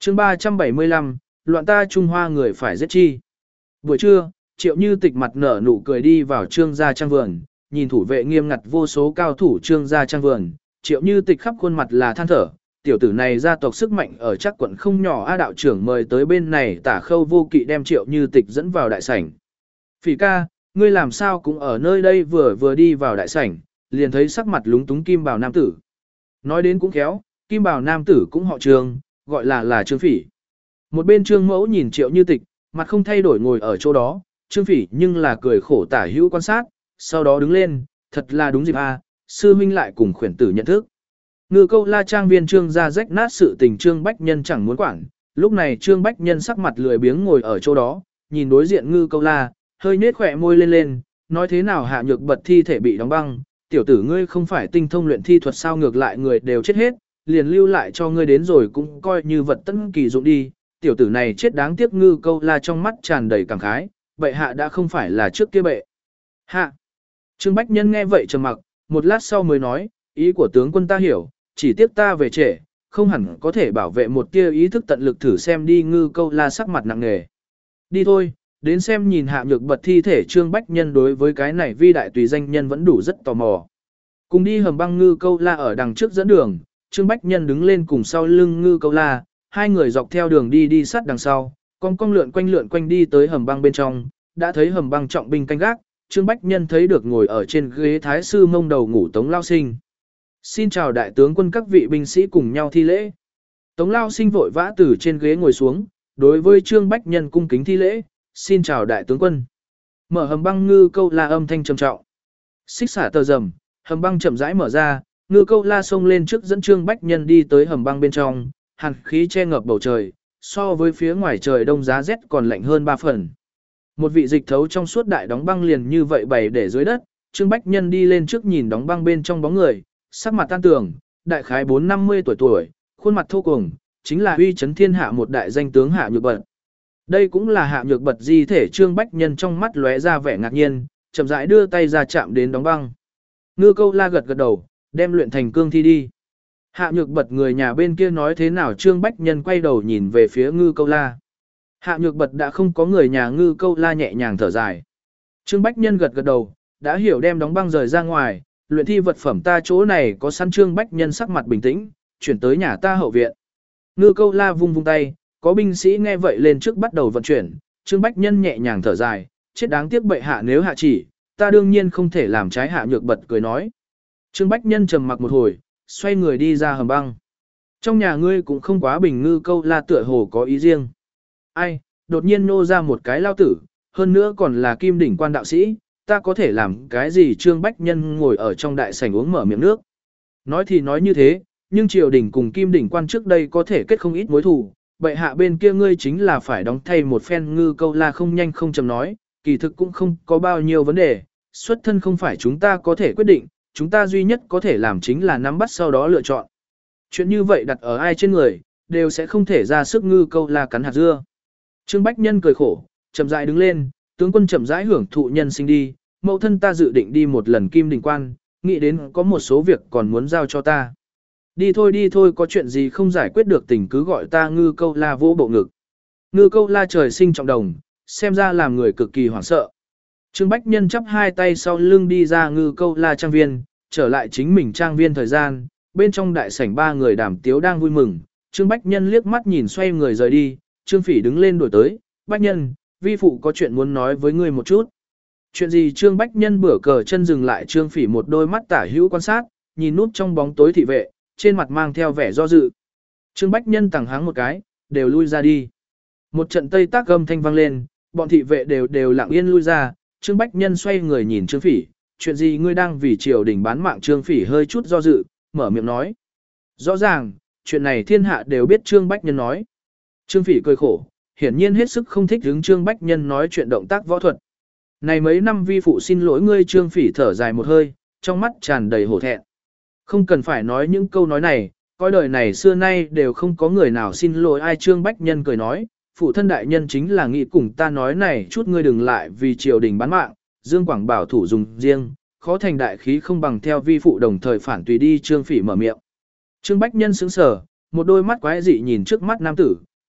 chương 375, loạn ta Trung Hoa người phải giết chi. Buổi trưa, Triệu Như Tịch mặt nở nụ cười đi vào Trương gia trang vườn, nhìn thủ vệ nghiêm ngặt vô số cao thủ Trương gia trang vườn, Triệu Như Tịch khắp khuôn mặt là than thở, tiểu tử này gia tộc sức mạnh ở chắc quận không nhỏ a. Đạo trưởng mời tới bên này. Tả Khâu Vô Kỵ đem Triệu Như Tịch dẫn vào đại sảnh. Phỉ ca, ngươi làm sao cũng ở nơi đây? Vừa đi vào đại sảnh, liền thấy sắc mặt lúng túng kim bào nam tử. Nói đến cũng khéo, kim bào nam tử cũng họ Trương, gọi là Trương Phỉ. Một bên Trương Mẫu nhìn Triệu Như Tịch, mặt không thay đổi ngồi ở chỗ đó, Trương Phỉ nhưng là cười khổ tả hữu quan sát, sau đó đứng lên, thật là đúng dịp a, sư huynh lại cùng khuyển tử nhận thức. Ngư Câu La trang viên Trương gia rách nát, sự tình Trương Bách Nhân chẳng muốn quản, lúc này Trương Bách Nhân sắc mặt lười biếng ngồi ở chỗ đó, nhìn đối diện Ngư Câu La, hơi nhếch khỏe môi lên, nói thế nào Hạ Nhược Bật thi thể bị đóng băng, tiểu tử ngươi không phải tinh thông luyện thi thuật sao, ngược lại người đều chết hết, liền lưu lại cho ngươi đến rồi cũng coi như vật tân kỳ dụng đi, tiểu tử này chết đáng tiếc. Ngư Câu La trong mắt tràn đầy cảm khái, bệ hạ đã không phải là trước kia bệ hạ. Trương Bách Nhân nghe vậy trầm mặc, một lát sau mới nói, ý của tướng quân ta hiểu, chỉ tiếc ta về trễ, không hẳn có thể bảo vệ một tia ý thức, tận lực thử xem đi. Ngư Câu La sắc mặt nặng nề. Đi thôi, đến xem nhìn Hạ Nhược Bật thi thể. Trương Bách Nhân đối với cái này vi đại tùy danh nhân vẫn đủ rất tò mò. Cùng đi hầm băng. Ngư Câu La ở đằng trước dẫn đường, Trương Bách Nhân đứng lên cùng sau lưng Ngư Câu La, hai người dọc theo đường đi sát đằng sau, cong lượn quanh đi tới hầm băng bên trong, đã thấy hầm băng trọng binh canh gác. Trương Bách Nhân thấy được ngồi ở trên ghế thái sư mông đầu ngủ Tống Lao Sinh. Xin chào đại tướng quân. Các vị binh sĩ cùng nhau thi lễ. Tống Lao Sinh vội vã từ trên ghế ngồi xuống, đối với Trương Bách Nhân cung kính thi lễ, xin chào đại tướng quân. Mở hầm băng. Ngư Câu La âm thanh trầm trọng. Xích xả tờ rầm, hầm băng chậm rãi mở ra, Ngư Câu La xông lên trước dẫn Trương Bách Nhân đi tới hầm băng bên trong, hàn khí che ngập bầu trời, so với phía ngoài trời đông giá rét còn lạnh hơn 3 phần. Một vị dịch thấu trong suốt đại đóng băng liền như vậy bày để dưới đất, Trương Bách Nhân đi lên trước nhìn đóng băng bên trong bóng người, sắc mặt tan tường, đại khái 4-50 tuổi, khuôn mặt thô cuồng, chính là uy chấn thiên hạ một đại danh tướng Hạ Nhược Bật. Đây cũng là Hạ Nhược Bật di thể. Trương Bách Nhân trong mắt lóe ra vẻ ngạc nhiên, chậm rãi đưa tay ra chạm đến đóng băng. Ngư Câu La gật gật đầu, đem luyện thành cương thi đi. Hạ Nhược Bật người nhà bên kia nói thế nào? Trương Bách Nhân quay đầu nhìn về phía Ngư Câu La. Hạ Nhược Bật đã không có người nhà. Ngư Câu La nhẹ nhàng thở dài. Trương Bách Nhân gật gật đầu, đã hiểu, đem đóng băng rời ra ngoài, luyện thi vật phẩm ta chỗ này có sẵn. Trương Bách Nhân sắc mặt bình tĩnh, chuyển tới nhà ta hậu viện. Ngư Câu La vung vung tay, có binh sĩ nghe vậy lên trước bắt đầu vận chuyển. Trương Bách Nhân nhẹ nhàng thở dài, chết đáng tiếc bệ hạ nếu hạ chỉ, ta đương nhiên không thể làm trái. Hạ Nhược Bật cười nói. Trương Bách Nhân trầm mặc một hồi, xoay người đi ra hầm băng. Trong nhà ngươi cũng không quá bình. Ngư Câu La tựa hồ có ý riêng. Ai, đột nhiên nô ra một cái lao tử, hơn nữa còn là kim đỉnh quan đạo sĩ, ta có thể làm cái gì? Trương Bách Nhân ngồi ở trong đại sảnh uống mở miệng nước. Nói thì nói như thế, nhưng triều đình cùng kim đỉnh quan trước đây có thể kết không ít mối thù, bệ hạ bên kia ngươi chính là phải đóng thay một phen. Ngư Câu La không nhanh không chậm nói, kỳ thực cũng không có bao nhiêu vấn đề, xuất thân không phải chúng ta có thể quyết định, chúng ta duy nhất có thể làm chính là nắm bắt sau đó lựa chọn. Chuyện như vậy đặt ở ai trên người, đều sẽ không thể ra sức. Ngư Câu La cắn hạt dưa. Trương Bách Nhân cười khổ, chậm rãi đứng lên, tướng quân chậm rãi hưởng thụ nhân sinh đi, mẫu thân ta dự định đi một lần kim đỉnh quan, nghĩ đến có một số việc còn muốn giao cho ta. Đi thôi, có chuyện gì không giải quyết được tình cứ gọi ta. Ngư Câu La vỗ bộ ngực. Ngư Câu La trời sinh trọng đồng, xem ra làm người cực kỳ hoảng sợ. Trương Bách Nhân chắp hai tay sau lưng đi ra Ngư Câu La trang viên, trở lại chính mình trang viên. Thời gian, bên trong đại sảnh ba người đàm tiếu đang vui mừng, Trương Bách Nhân liếc mắt nhìn xoay người rời đi, Trương Phỉ đứng lên đuổi tới, Bách Nhân, vi phụ có chuyện muốn nói với ngươi một chút. Chuyện gì? Trương Bách Nhân bửa cờ chân dừng lại. Trương Phỉ một đôi mắt tả hữu quan sát, nhìn núp trong bóng tối thị vệ, trên mặt mang theo vẻ do dự. Trương Bách Nhân tẳng háng một cái, đều lui ra đi. Một trận tây tác âm thanh vang lên, bọn thị vệ đều lặng yên lui ra. Trương Bách Nhân xoay người nhìn Trương Phỉ, chuyện gì ngươi đang vì triều đình bán mạng? Trương Phỉ hơi chút do dự, mở miệng nói. Rõ ràng, chuyện này thiên hạ đều biết. Trương Bách Nhân nói. Trương Phỉ cười khổ, hiển nhiên hết sức không thích hứng Trương Bách Nhân nói chuyện động tác võ thuật. Này mấy năm vi phụ xin lỗi ngươi. Trương Phỉ thở dài một hơi, trong mắt tràn đầy hổ thẹn. Không cần phải nói những câu nói này, coi đời này xưa nay đều không có người nào xin lỗi ai. Trương Bách Nhân cười nói, phụ thân đại nhân chính là nghĩ cùng ta nói này chút, ngươi đừng lại vì triều đình bán mạng, Dương Quảng bảo thủ dùng riêng, khó thành đại khí không bằng theo vi phụ đồng thời phản tùy đi. Trương Phỉ mở miệng. Trương Bách Nhân sững sờ, một đôi mắt quái dị nhìn trước mắt nam tử,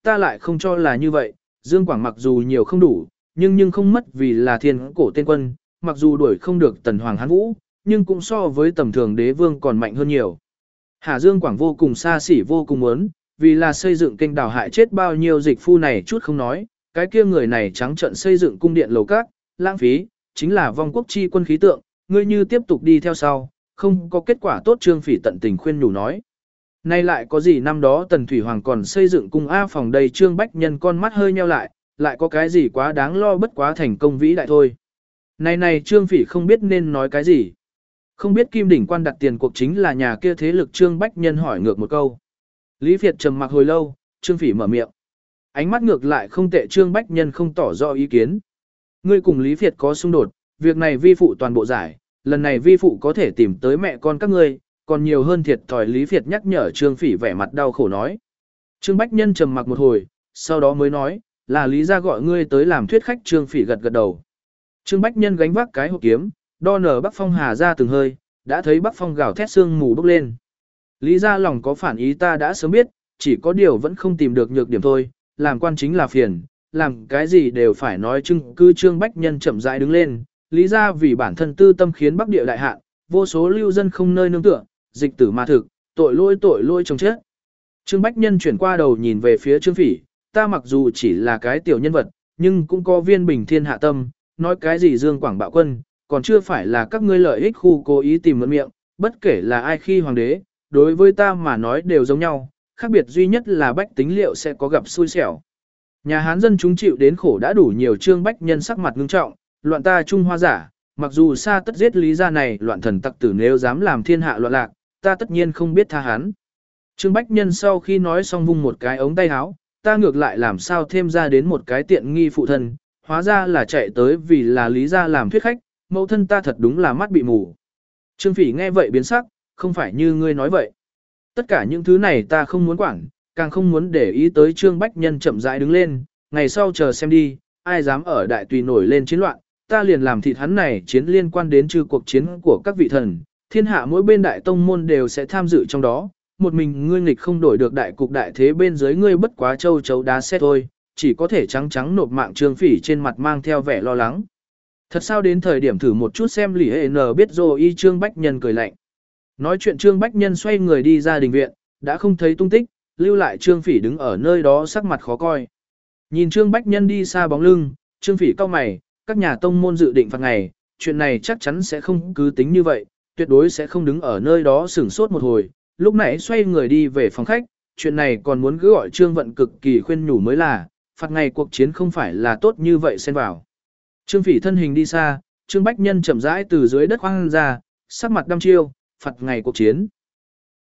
ta lại không cho là như vậy, Dương Quảng mặc dù nhiều không đủ, nhưng không mất vì là thiên cổ tên quân, mặc dù đuổi không được tần hoàng hán vũ, nhưng cũng so với tầm thường đế vương còn mạnh hơn nhiều. Hà Dương Quảng vô cùng xa xỉ vô cùng muốn, vì là xây dựng kênh đào hại chết bao nhiêu dịch phu này chút không nói, cái kia người này trắng trợn xây dựng cung điện lầu các, lãng phí, chính là vong quốc chi quân khí tượng, ngươi như tiếp tục đi theo sau, không có kết quả tốt. Trương Phỉ tận tình khuyên nhủ nói. Nay lại có gì năm đó Tần Thủy Hoàng còn xây dựng cung A phòng đầy. Trương Bách Nhân con mắt hơi nheo lại có cái gì quá đáng lo bất quá thành công vĩ đại thôi. Này Trương Phỉ không biết nên nói cái gì. Không biết Kim Đỉnh Quan đặt tiền cuộc chính là nhà kia thế lực. Trương Bách Nhân hỏi ngược một câu. Lý Việt trầm mặc hồi lâu, Trương Phỉ mở miệng. Ánh mắt ngược lại không tệ. Trương Bách Nhân không tỏ rõ ý kiến. Ngươi cùng Lý Việt có xung đột, việc này vi phụ toàn bộ giải, lần này vi phụ có thể tìm tới mẹ con các ngươi, còn nhiều hơn thiệt thòi. Lý Việt nhắc nhở Trương Phỉ vẻ mặt đau khổ nói. Trương Bách Nhân trầm mặc một hồi, sau đó mới nói, là Lý gia gọi ngươi tới làm thuyết khách. Trương Phỉ gật gật đầu. Trương Bách Nhân gánh vác cái hộp kiếm, đo nở Bắc Phong hà ra từng hơi, đã thấy Bắc Phong gào thét sương mù bốc lên. Lý gia lòng có phản ý ta đã sớm biết, chỉ có điều vẫn không tìm được nhược điểm thôi, làm quan chính là phiền, làm cái gì đều phải nói chứng cứ. Trương Bách Nhân chậm rãi đứng lên, Lý gia vì bản thân tư tâm khiến Bắc địa đại hạn, vô số lưu dân không nơi nương tựa, dịch tử mà thực, tội lỗi chồng chết. Trương Bách Nhân chuyển qua đầu nhìn về phía Trương Phỉ, ta mặc dù chỉ là cái tiểu nhân vật, nhưng cũng có viên bình thiên hạ tâm, nói cái gì Dương Quảng bạo quân, còn chưa phải là các ngươi lợi ích khu cố ý tìm mượn miệng, bất kể là ai khi hoàng đế, đối với ta mà nói đều giống nhau, khác biệt duy nhất là bách tính liệu sẽ có gặp xui xẻo. Nhà Hán dân chúng chịu đến khổ đã đủ nhiều. Trương Bách Nhân sắc mặt ngưng trọng, loạn ta Trung Hoa giả, mặc dù xa tất giết Lý gia này loạn thần tặc tử, nếu dám làm thiên hạ loạn lạc, ta tất nhiên không biết tha hắn. Trương Bách Nhân sau khi nói xong vung một cái ống tay áo, ta ngược lại làm sao thêm ra đến một cái tiện nghi phụ thân, hóa ra là chạy tới vì là Lý gia làm thuyết khách, mẫu thân ta thật đúng là mắt bị mù. Trương Phỉ nghe vậy biến sắc, không phải như ngươi nói vậy. Tất cả những thứ này ta không muốn quản, càng không muốn để ý tới. Trương Bách Nhân chậm rãi đứng lên, ngày sau chờ xem đi, ai dám ở đại tùy nổi lên chiến loạn, ta liền làm thịt hắn. Này chiến liên quan đến trừ cuộc chiến của các vị thần, thiên hạ mỗi bên đại tông môn đều sẽ tham dự trong đó, một mình ngươi nghịch không đổi được đại cục đại thế, bên dưới ngươi bất quá châu chấu đá xét thôi, chỉ có thể trắng nộp mạng. Trương Phỉ trên mặt mang theo vẻ lo lắng. Thật sao đến thời điểm thử một chút xem Lý Hệ N biết rồi. Trương Bách Nhân cười lạnh. Nói chuyện Trương Bách Nhân xoay người đi ra đình viện, đã không thấy tung tích, lưu lại Trương Phỉ đứng ở nơi đó sắc mặt khó coi. Nhìn Trương Bách Nhân đi xa bóng lưng, Trương Phỉ cau mày, các nhà tông môn dự định phạt ngày, chuyện này chắc chắn sẽ không cứ tính như vậy, tuyệt đối sẽ không đứng ở nơi đó sửng sốt một hồi, lúc nãy xoay người đi về phòng khách, chuyện này còn muốn cứ gọi Trương Vận cực kỳ khuyên nhủ mới là, phạt ngày cuộc chiến không phải là tốt như vậy xen vào. Trương Phỉ thân hình đi xa, Trương Bách Nhân chậm rãi từ dưới đất khoan ra, sắc mặt đăm chiêu, phạt ngày cuộc chiến.